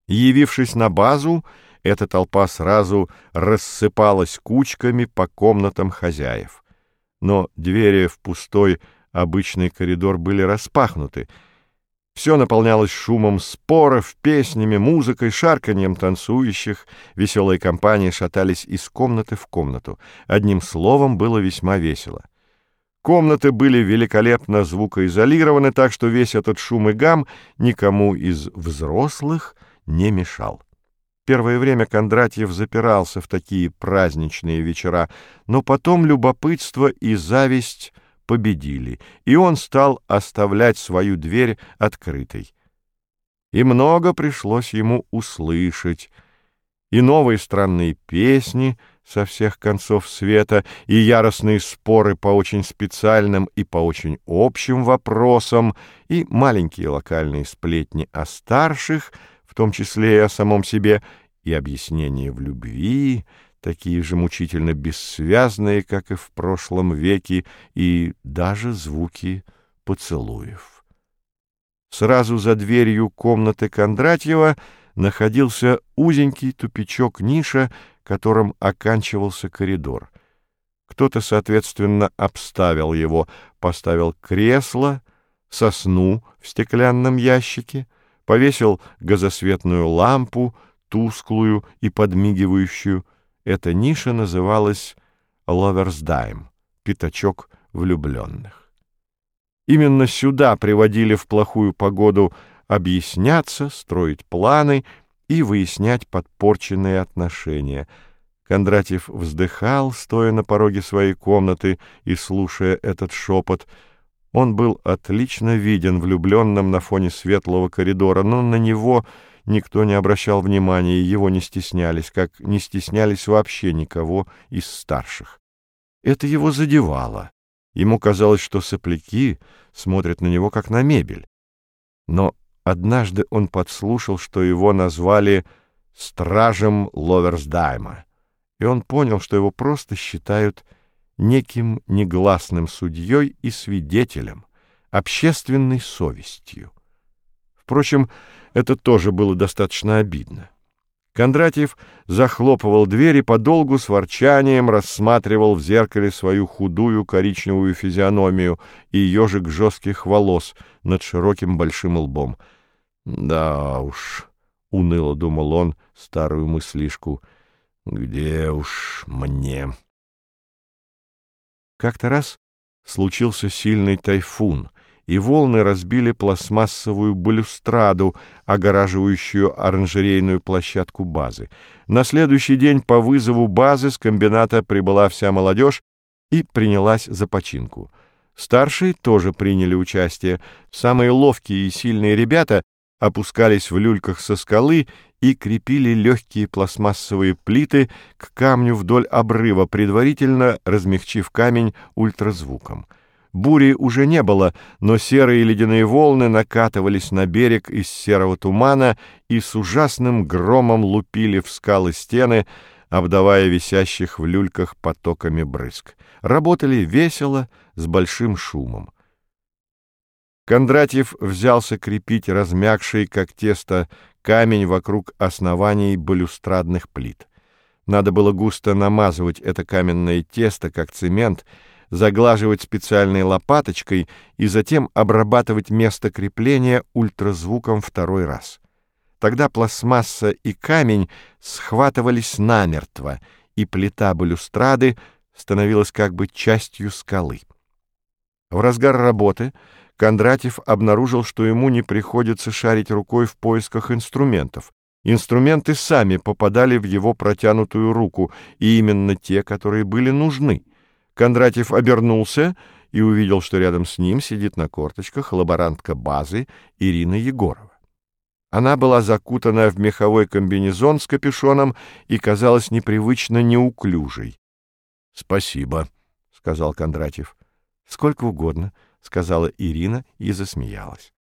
Явившись на базу, эта толпа сразу рассыпалась кучками по комнатам хозяев. Но двери в пустой обычный коридор были распахнуты. Все наполнялось шумом споров, песнями, музыкой, шарканьем танцующих. Веселые компании шатались из комнаты в комнату. Одним словом, было весьма весело. Комнаты были великолепно звукоизолированы, так что весь этот шум и гам никому из взрослых не мешал. Первое время Кондратьев запирался в такие праздничные вечера, но потом любопытство и зависть победили, и он стал оставлять свою дверь открытой. И много пришлось ему услышать, и новые странные песни со всех концов света, и яростные споры по очень специальным и по очень общим вопросам, и маленькие локальные сплетни о старших, в том числе и о самом себе, и объяснения в любви, такие же мучительно бессвязные, как и в прошлом веке, и даже звуки поцелуев. Сразу за дверью комнаты Кондратьева находился узенький тупичок-ниша, которым оканчивался коридор. Кто-то, соответственно, обставил его, поставил кресло, сосну в стеклянном ящике, повесил газосветную лампу, тусклую и подмигивающую. Эта ниша называлась «Ловерсдайм» — «Пятачок влюбленных». Именно сюда приводили в плохую погоду объясняться, строить планы и выяснять подпорченные отношения. Кондратьев вздыхал, стоя на пороге своей комнаты и слушая этот шепот. Он был отлично виден влюбленным на фоне светлого коридора, но на него никто не обращал внимания, его не стеснялись, как не стеснялись вообще никого из старших. Это его задевало. Ему казалось, что сопляки смотрят на него как на мебель. Но однажды он подслушал, что его назвали «стражем Ловерсдайма», и он понял, что его просто считают неким негласным судьей и свидетелем, общественной совестью. Впрочем, это тоже было достаточно обидно. Кондратьев захлопывал дверь и подолгу с ворчанием рассматривал в зеркале свою худую коричневую физиономию и ежик жестких волос над широким большим лбом. «Да уж», — уныло думал он старую мыслишку, — «где уж мне?» Как-то раз случился сильный тайфун, и волны разбили пластмассовую балюстраду, огораживающую оранжерейную площадку базы. На следующий день по вызову базы с комбината прибыла вся молодежь и принялась за починку. Старшие тоже приняли участие. Самые ловкие и сильные ребята опускались в люльках со скалы и крепили легкие пластмассовые плиты к камню вдоль обрыва, предварительно размягчив камень ультразвуком. Бури уже не было, но серые ледяные волны накатывались на берег из серого тумана и с ужасным громом лупили в скалы стены, обдавая висящих в люльках потоками брызг. Работали весело, с большим шумом. Кондратьев взялся крепить размягший, как тесто, камень вокруг оснований балюстрадных плит. Надо было густо намазывать это каменное тесто, как цемент, заглаживать специальной лопаточкой и затем обрабатывать место крепления ультразвуком второй раз. Тогда пластмасса и камень схватывались намертво, и плита балюстрады становилась как бы частью скалы. В разгар работы Кондратьев обнаружил, что ему не приходится шарить рукой в поисках инструментов. Инструменты сами попадали в его протянутую руку, и именно те, которые были нужны. Кондратьев обернулся и увидел, что рядом с ним сидит на корточках лаборантка базы Ирина Егорова. Она была закутана в меховой комбинезон с капюшоном и казалась непривычно неуклюжей. — Спасибо, — сказал Кондратьев. — Сколько угодно, — сказала Ирина и засмеялась.